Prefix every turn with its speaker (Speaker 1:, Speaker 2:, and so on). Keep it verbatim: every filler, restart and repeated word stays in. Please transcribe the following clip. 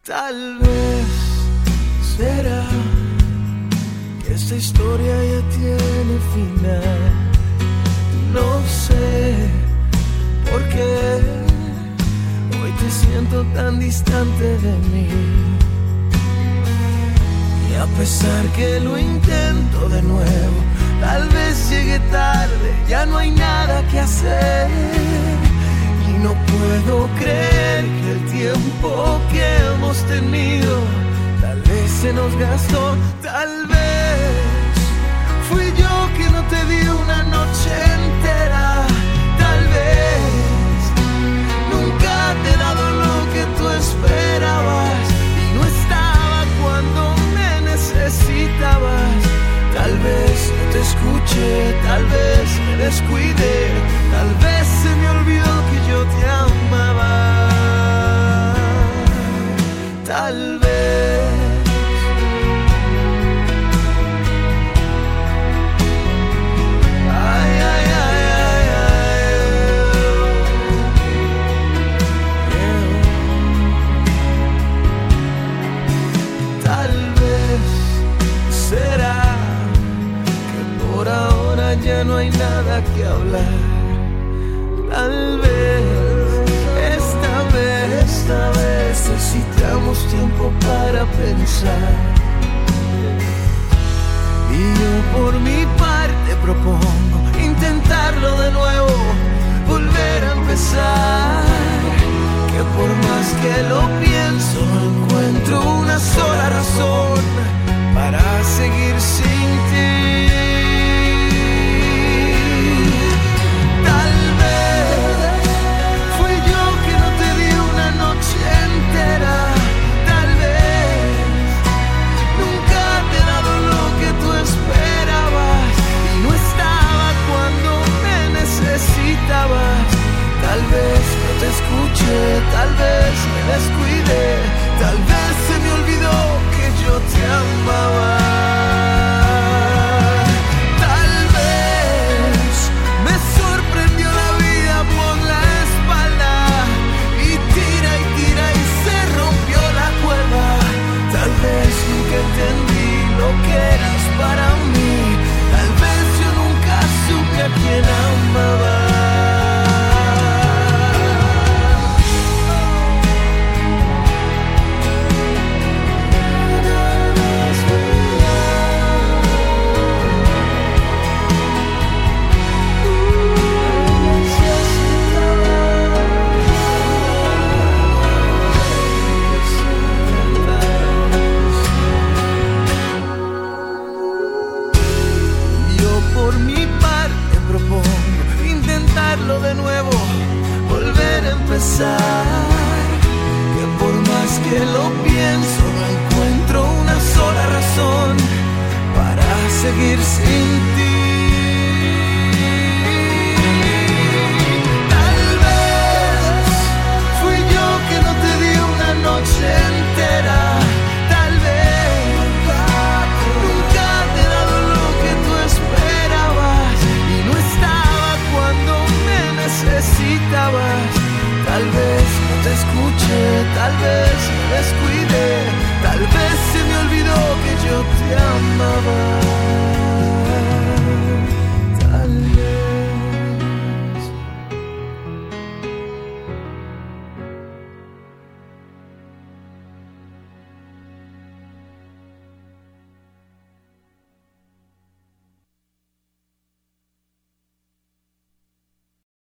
Speaker 1: Tal vez será que esta historia ya tiene final. No sé por qué hoy te siento tan distante de mí. Y a pesar que lo intento de nuevo, tal vez llegue tarde, ya no hay nada que hacer. Y no puedo creer que el tiempo que hemos tenido tal vez se nos gastó. Tal vez fui yo que no te di una noche entera. Tal vez nunca te he dado lo que tú esperabas y no estaba cuando me necesitabas. Tal vez no te escuché, tal vez me descuidé, tal vez se me olvidó que yo te amaba. Tal vez ay, ay, ay, ay, ay, tal vez será por ahora ya no hay nada que hablar. Tal vez, esta vez, esta vez necesitamos tiempo para pensar. Y yo por mi parte propongo intentarlo de nuevo, volver a empezar. Que por más que lo pienso no encuentro una sola razón para seguir sin ti. Tal vez no te escuché, tal vez me descuidé, tal vez se me olvidó que yo te amaba. Tal vez me sorprendió la vida por la espalda y tira y tira y se rompió la cuerda. Tal vez nunca entendí lo que eras para mí, tal vez yo nunca supe a quién amaba. De nuevo, volver a empezar. Que por más que lo pienso no encuentro una sola razón para seguir sin ti. Tal vez fui yo que no te di una noche entera. Tal vez nunca te he dado lo que tú esperabas y no estaba cuando necesitabas. Tal vez no te escuché, tal vez me descuidé, tal vez se me olvidó que yo te amaba.